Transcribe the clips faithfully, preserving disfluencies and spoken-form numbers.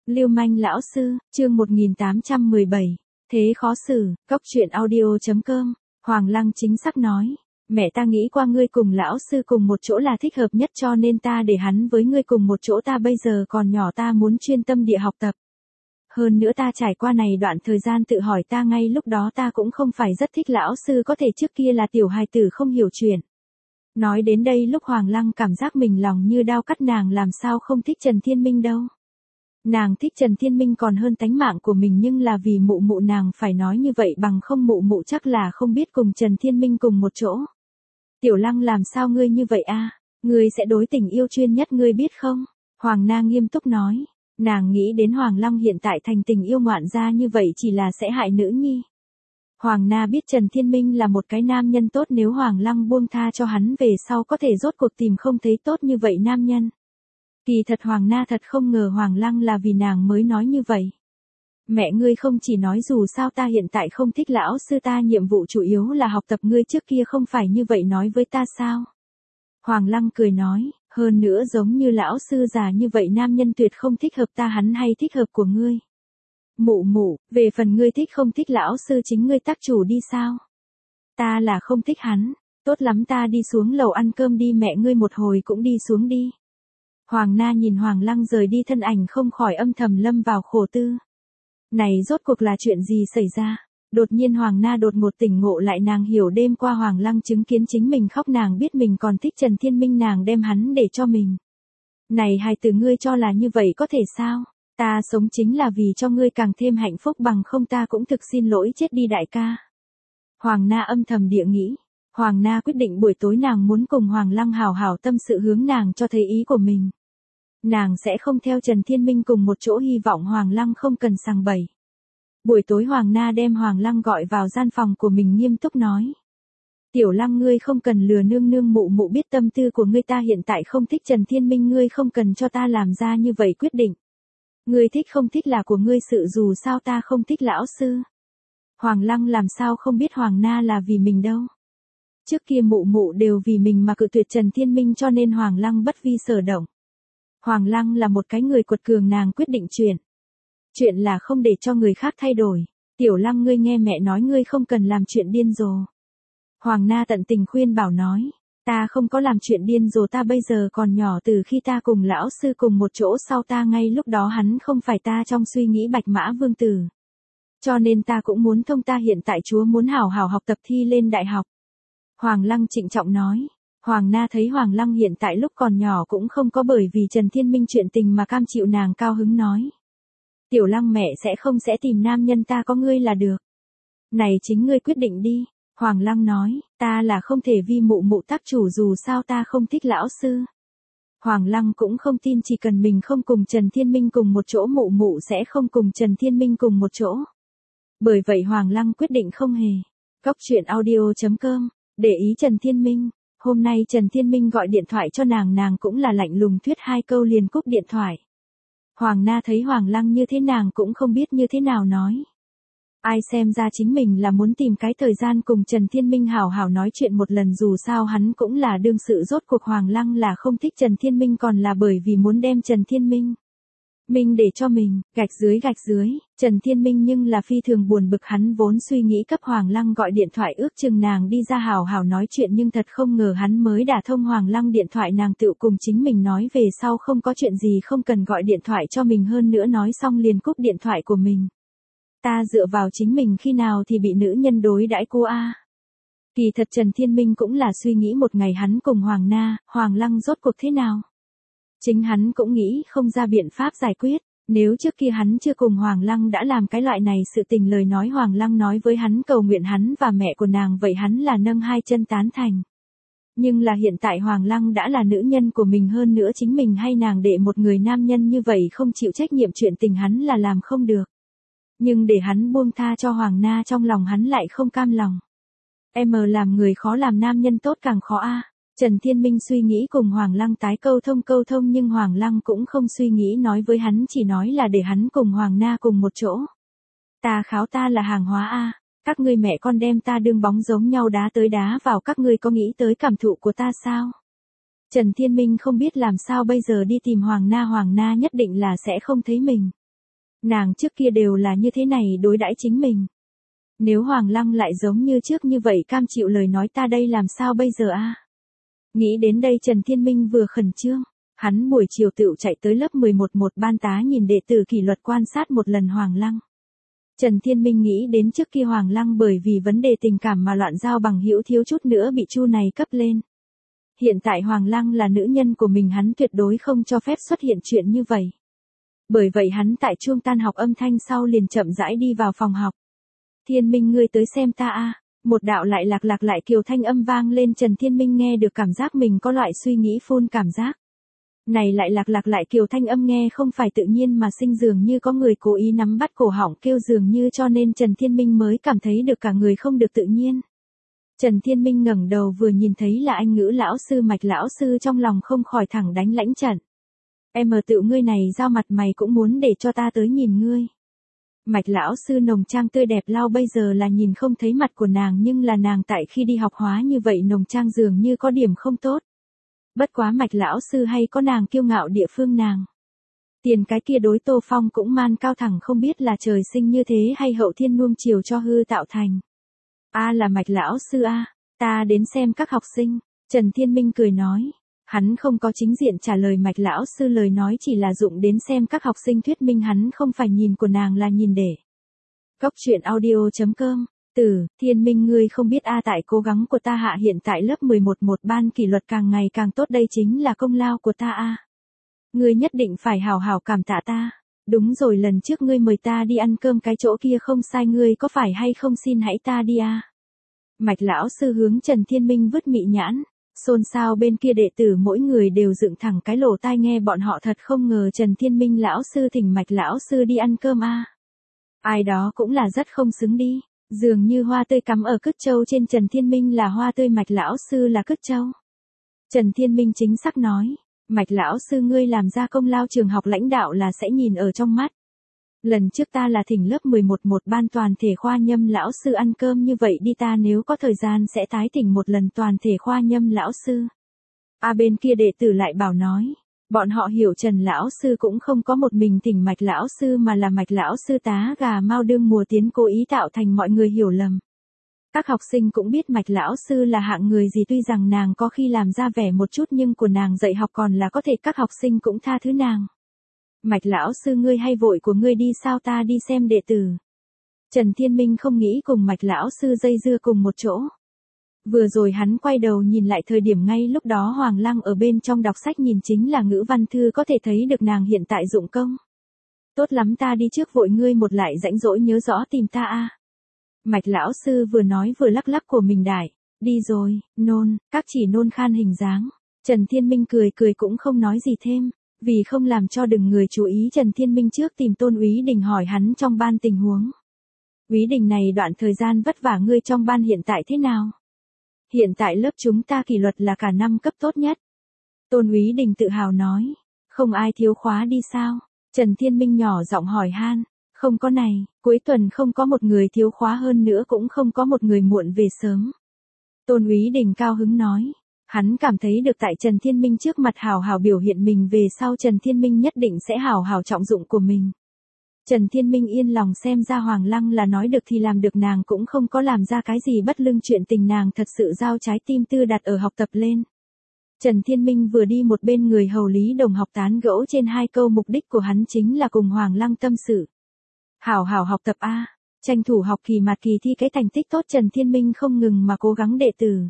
Lưu manh lão sư, chương một nghìn tám trăm mười bảy. Thế khó xử, cốc truyện audio chấm com. Hoàng Lăng chính xác nói. Mẹ ta nghĩ qua ngươi cùng lão sư cùng một chỗ là thích hợp nhất cho nên ta để hắn với ngươi cùng một chỗ, ta bây giờ còn nhỏ, ta muốn chuyên tâm địa học tập. Hơn nữa ta trải qua này đoạn thời gian tự hỏi, ta ngay lúc đó ta cũng không phải rất thích lão sư, có thể trước kia là tiểu hài tử không hiểu chuyện. Nói đến đây lúc Hoàng Lăng cảm giác mình lòng như đao cắt, nàng làm sao không thích Trần Thiên Minh đâu. Nàng thích Trần Thiên Minh còn hơn tánh mạng của mình, nhưng là vì mụ mụ nàng phải nói như vậy, bằng không mụ mụ chắc là không biết cùng Trần Thiên Minh cùng một chỗ. Tiểu Lăng, làm sao ngươi như vậy a? Ngươi sẽ đối tình yêu chuyên nhất, ngươi biết không? Hoàng Na nghiêm túc nói. Nàng nghĩ đến Hoàng Lăng hiện tại thành tình yêu ngoạn gia như vậy chỉ là sẽ hại nữ nhi. Hoàng Na biết Trần Thiên Minh là một cái nam nhân tốt, nếu Hoàng Lăng buông tha cho hắn về sau có thể rốt cuộc tìm không thấy tốt như vậy nam nhân. Kỳ thật Hoàng Na thật không ngờ Hoàng Lăng là vì nàng mới nói như vậy. Mẹ ngươi không chỉ nói dù sao ta hiện tại không thích lão sư, ta nhiệm vụ chủ yếu là học tập, ngươi trước kia không phải như vậy nói với ta sao? Hoàng Lăng cười nói, hơn nữa giống như lão sư già như vậy nam nhân tuyệt không thích hợp ta, hắn hay thích hợp của ngươi. Mụ mụ, về phần ngươi thích không thích lão sư chính ngươi tác chủ đi sao? Ta là không thích hắn, tốt lắm ta đi xuống lầu ăn cơm đi, mẹ ngươi một hồi cũng đi xuống đi. Hoàng Na nhìn Hoàng Lăng rời đi thân ảnh không khỏi âm thầm lâm vào khổ tư. Này rốt cuộc là chuyện gì xảy ra? Đột nhiên Hoàng Na đột ngột tỉnh ngộ lại, nàng hiểu đêm qua Hoàng Lăng chứng kiến chính mình khóc, nàng biết mình còn thích Trần Thiên Minh, nàng đem hắn để cho mình. Này hài tử, ngươi cho là như vậy có thể sao? Ta sống chính là vì cho ngươi càng thêm hạnh phúc, bằng không ta cũng thực xin lỗi chết đi đại ca. Hoàng Na âm thầm địa nghĩ. Hoàng Na quyết định buổi tối nàng muốn cùng Hoàng Lăng hào hào tâm sự, hướng nàng cho thấy ý của mình. Nàng sẽ không theo Trần Thiên Minh cùng một chỗ, hy vọng Hoàng Lăng không cần sằng bậy. Buổi tối Hoàng Na đem Hoàng Lăng gọi vào gian phòng của mình, nghiêm túc nói. Tiểu Lăng, ngươi không cần lừa nương nương, mụ mụ biết tâm tư của ngươi, ta hiện tại không thích Trần Thiên Minh, ngươi không cần cho ta làm ra như vậy quyết định. Ngươi thích không thích là của ngươi sự, dù sao ta không thích lão sư. Hoàng Lăng làm sao không biết Hoàng Na là vì mình đâu. Trước kia mụ mụ đều vì mình mà cự tuyệt Trần Thiên Minh, cho nên Hoàng Lăng bất vi sở động. Hoàng Lăng là một cái người quật cường, nàng quyết định chuyện. Chuyện là không để cho người khác thay đổi. Tiểu Lăng, ngươi nghe mẹ nói, ngươi không cần làm chuyện điên rồ. Hoàng Na tận tình khuyên bảo nói. Ta không có làm chuyện điên rồ, ta bây giờ còn nhỏ, từ khi ta cùng lão sư cùng một chỗ sau ta ngay lúc đó hắn không phải ta trong suy nghĩ bạch mã vương tử. Cho nên ta cũng muốn thông, ta hiện tại chúa muốn hào hào học tập thi lên đại học. Hoàng Lăng trịnh trọng nói. Hoàng Na thấy Hoàng Lăng hiện tại lúc còn nhỏ cũng không có bởi vì Trần Thiên Minh chuyện tình mà cam chịu, nàng cao hứng nói. Tiểu Lăng, mẹ sẽ không sẽ tìm nam nhân, ta có ngươi là được. Này chính ngươi quyết định đi. Hoàng Lăng nói, ta là không thể vi mụ mụ tác chủ, dù sao ta không thích lão sư. Hoàng Lăng cũng không tin chỉ cần mình không cùng Trần Thiên Minh cùng một chỗ, mụ mụ sẽ không cùng Trần Thiên Minh cùng một chỗ. Bởi vậy Hoàng Lăng quyết định không hề. Cốc truyện audio chấm com. Để ý Trần Thiên Minh. Hôm nay Trần Thiên Minh gọi điện thoại cho nàng, nàng cũng là lạnh lùng thuyết hai câu liền cúp điện thoại. Hoàng Na thấy Hoàng Lăng như thế nàng cũng không biết như thế nào nói. Ai xem ra chính mình là muốn tìm cái thời gian cùng Trần Thiên Minh hào hào nói chuyện một lần, dù sao hắn cũng là đương sự, rốt cuộc Hoàng Lăng là không thích Trần Thiên Minh còn là bởi vì muốn đem Trần Thiên Minh. Minh để cho mình, gạch dưới gạch dưới, Trần Thiên Minh nhưng là phi thường buồn bực, hắn vốn suy nghĩ cấp Hoàng Lăng gọi điện thoại ước chừng nàng đi ra hào hào nói chuyện, nhưng thật không ngờ hắn mới đả thông Hoàng Lăng điện thoại, nàng tự cùng chính mình nói về sau không có chuyện gì không cần gọi điện thoại cho mình, hơn nữa nói xong liền cúp điện thoại của mình. Ta dựa vào chính mình khi nào thì bị nữ nhân đối đãi cô a. Kỳ thật Trần Thiên Minh cũng là suy nghĩ một ngày hắn cùng Hoàng Na, Hoàng Lăng rốt cuộc thế nào. Chính hắn cũng nghĩ không ra biện pháp giải quyết, nếu trước kia hắn chưa cùng Hoàng Lăng đã làm cái loại này sự tình, lời nói Hoàng Lăng nói với hắn cầu nguyện hắn và mẹ của nàng, vậy hắn là nâng hai chân tán thành. Nhưng là hiện tại Hoàng Lăng đã là nữ nhân của mình, hơn nữa chính mình hay nàng để một người nam nhân như vậy không chịu trách nhiệm chuyện tình hắn là làm không được. Nhưng để hắn buông tha cho Hoàng Na, trong lòng hắn lại không cam lòng. Em làm người khó làm nam nhân tốt càng khó a. Trần Thiên Minh suy nghĩ cùng Hoàng Lăng tái câu thông câu thông, nhưng Hoàng Lăng cũng không suy nghĩ nói với hắn, chỉ nói là để hắn cùng Hoàng Na cùng một chỗ. Ta kháo, ta là hàng hóa a. Các ngươi mẹ con đem ta đương bóng giống nhau đá tới đá vào, các ngươi có nghĩ tới cảm thụ của ta sao? Trần Thiên Minh không biết làm sao bây giờ đi tìm Hoàng Na, Hoàng Na nhất định là sẽ không thấy mình. Nàng trước kia đều là như thế này đối đãi chính mình. Nếu Hoàng Lăng lại giống như trước như vậy cam chịu lời nói ta đây làm sao bây giờ a? Nghĩ đến đây Trần Thiên Minh vừa khẩn trương, hắn buổi chiều tựu chạy tới lớp mười một một ban tá nhìn đệ tử kỷ luật quan sát một lần Hoàng Lăng. Trần Thiên Minh nghĩ đến trước kia Hoàng Lăng bởi vì vấn đề tình cảm mà loạn giao bằng hữu thiếu chút nữa bị Chu này cấp lên. Hiện tại Hoàng Lăng là nữ nhân của mình hắn tuyệt đối không cho phép xuất hiện chuyện như vậy. Bởi vậy hắn tại chuông tan học âm thanh sau liền chậm rãi đi vào phòng học. Thiên Minh ngươi tới xem ta a. Một đạo lại lạc lạc lại kiều thanh âm vang lên Trần Thiên Minh nghe được cảm giác mình có loại suy nghĩ phun cảm giác. Này lại lạc lạc lại kiều thanh âm nghe không phải tự nhiên mà sinh dường như có người cố ý nắm bắt cổ họng kêu dường như cho nên Trần Thiên Minh mới cảm thấy được cả người không được tự nhiên. Trần Thiên Minh ngẩng đầu vừa nhìn thấy là Anh ngữ lão sư Mạch lão sư trong lòng không khỏi thẳng đánh lãnh trận. Em ở tự ngươi này giao mặt mày cũng muốn để cho ta tới nhìn ngươi. Mạch lão sư nồng trang tươi đẹp lao bây giờ là nhìn không thấy mặt của nàng nhưng là nàng tại khi đi học hóa như vậy nồng trang dường như có điểm không tốt. Bất quá Mạch lão sư hay có nàng kiêu ngạo địa phương nàng. Tiền cái kia đối Tô Phong cũng man cao thẳng không biết là trời sinh như thế hay hậu thiên nuông chiều cho hư tạo thành. A là Mạch lão sư a, ta đến xem các học sinh, Trần Thiên Minh cười nói. Hắn không có chính diện trả lời Mạch lão sư lời nói chỉ là dụng đến xem các học sinh thuyết minh hắn không phải nhìn của nàng là nhìn để. Cốc truyện audio chấm com, từ, Thiên Minh ngươi không biết a tại cố gắng của ta hạ hiện tại lớp mười một một ban kỷ luật càng ngày càng tốt đây chính là công lao của ta a. Ngươi nhất định phải hào hào cảm tạ ta. Đúng rồi lần trước ngươi mời ta đi ăn cơm cái chỗ kia không sai ngươi có phải hay không xin hãy ta đi a. Mạch lão sư hướng Trần Thiên Minh vứt mị nhãn. Xôn xao bên kia đệ tử mỗi người đều dựng thẳng cái lỗ tai nghe bọn họ thật không ngờ Trần Thiên Minh lão sư thỉnh Mạch lão sư đi ăn cơm a. Ai đó cũng là rất không xứng đi, dường như hoa tươi cắm ở cứt châu trên Trần Thiên Minh là hoa tươi Mạch lão sư là cứt châu. Trần Thiên Minh chính xác nói, Mạch lão sư ngươi làm ra công lao trường học lãnh đạo là sẽ nhìn ở trong mắt. Lần trước ta là thỉnh lớp mười một một ban toàn thể khoa nhâm lão sư ăn cơm như vậy đi ta nếu có thời gian sẽ tái thỉnh một lần toàn thể khoa nhâm lão sư. A bên kia đệ tử lại bảo nói, bọn họ hiểu Trần lão sư cũng không có một mình thỉnh Mạch lão sư mà là Mạch lão sư tá gà mau đương mùa tiến cố ý tạo thành mọi người hiểu lầm. Các học sinh cũng biết Mạch lão sư là hạng người gì tuy rằng nàng có khi làm ra vẻ một chút nhưng của nàng dạy học còn là có thể các học sinh cũng tha thứ nàng. Mạch lão sư ngươi hay vội của ngươi đi sao ta đi xem đệ tử. Trần Thiên Minh không nghĩ cùng Mạch lão sư dây dưa cùng một chỗ. Vừa rồi hắn quay đầu nhìn lại thời điểm ngay lúc đó Hoàng Lăng ở bên trong đọc sách nhìn chính là ngữ văn thư có thể thấy được nàng hiện tại dụng công. Tốt lắm ta đi trước vội ngươi một lại rãnh rỗi nhớ rõ tìm ta a. Mạch lão sư vừa nói vừa lắc lắc của mình đại, đi rồi, nôn, các chỉ nôn khan hình dáng. Trần Thiên Minh cười cười cũng không nói gì thêm. Vì không làm cho đừng người chú ý Trần Thiên Minh trước tìm Tôn Úy Đình hỏi hắn trong ban tình huống. Úy Đình này đoạn thời gian vất vả ngươi trong ban hiện tại thế nào? Hiện tại lớp chúng ta kỷ luật là cả năm cấp tốt nhất. Tôn Úy Đình tự hào nói. Không ai thiếu khóa đi sao? Trần Thiên Minh nhỏ giọng hỏi han. Không có này, cuối tuần không có một người thiếu khóa hơn nữa cũng không có một người muộn về sớm. Tôn Úy Đình cao hứng nói. Hắn cảm thấy được tại Trần Thiên Minh trước mặt hào hào biểu hiện mình về sau Trần Thiên Minh nhất định sẽ hào hào trọng dụng của mình. Trần Thiên Minh yên lòng xem ra Hoàng Lăng là nói được thì làm được nàng cũng không có làm ra cái gì bất lưng chuyện tình nàng thật sự giao trái tim tư đặt ở học tập lên. Trần Thiên Minh vừa đi một bên người hầu Lý Đồng học tán gẫu trên hai câu mục đích của hắn chính là cùng Hoàng Lăng tâm sự. Hào hào học tập a, tranh thủ học kỳ mạt kỳ thi cái thành tích tốt Trần Thiên Minh không ngừng mà cố gắng đệ tử.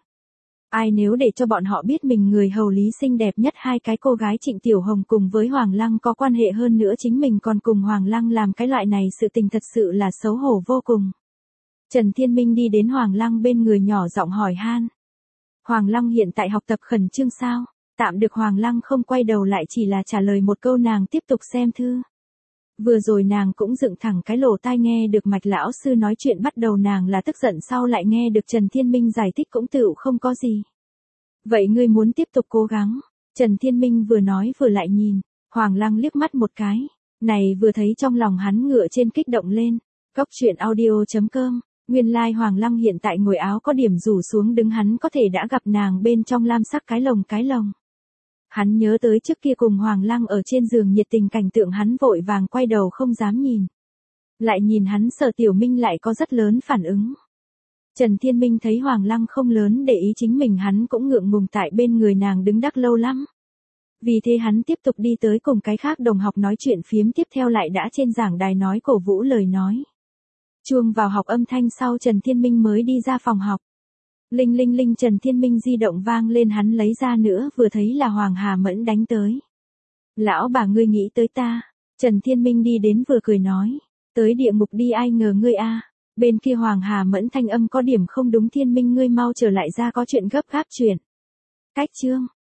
Ai nếu để cho bọn họ biết mình người hầu Lý xinh đẹp nhất hai cái cô gái Trịnh Tiểu Hồng cùng với Hoàng Lăng có quan hệ hơn nữa chính mình còn cùng Hoàng Lăng làm cái loại này sự tình thật sự là xấu hổ vô cùng. Trần Thiên Minh đi đến Hoàng Lăng bên người nhỏ giọng hỏi han. Hoàng Lăng hiện tại học tập khẩn trương sao? Tạm được Hoàng Lăng không quay đầu lại chỉ là trả lời một câu nàng tiếp tục xem thư. Vừa rồi nàng cũng dựng thẳng cái lỗ tai nghe được Mạch lão sư nói chuyện bắt đầu nàng là tức giận sau lại nghe được Trần Thiên Minh giải thích cũng tựu không có gì. Vậy ngươi muốn tiếp tục cố gắng. Trần Thiên Minh vừa nói vừa lại nhìn. Hoàng Lăng liếc mắt một cái. Này vừa thấy trong lòng hắn ngựa trên kích động lên. Cốc truyện audio chấm com. Nguyên lai like Hoàng Lăng hiện tại ngồi áo có điểm rủ xuống đứng hắn có thể đã gặp nàng bên trong lam sắc cái lồng cái lồng. Hắn nhớ tới trước kia cùng Hoàng Lăng ở trên giường nhiệt tình cảnh tượng, hắn vội vàng quay đầu không dám nhìn. Lại nhìn hắn Sở Tiểu Minh lại có rất lớn phản ứng. Trần Thiên Minh thấy Hoàng Lăng không lớn để ý chính mình, hắn cũng ngượng ngùng tại bên người nàng đứng đắc lâu lắm. Vì thế hắn tiếp tục đi tới cùng cái khác đồng học nói chuyện phiếm, tiếp theo lại đã trên giảng đài nói cổ vũ lời nói. Chuông vào học âm thanh sau, Trần Thiên Minh mới đi ra phòng học. Linh linh linh, Trần Thiên Minh di động vang lên, hắn lấy ra nữa, vừa thấy là Hoàng Hà Mẫn đánh tới. Lão bà, ngươi nghĩ tới ta. Trần Thiên Minh đi đến vừa cười nói. Tới địa ngục đi, ai ngờ ngươi a. Bên kia Hoàng Hà Mẫn thanh âm có điểm không đúng. Thiên Minh, ngươi mau trở lại ra, có chuyện gấp gáp chuyện. Cách chương.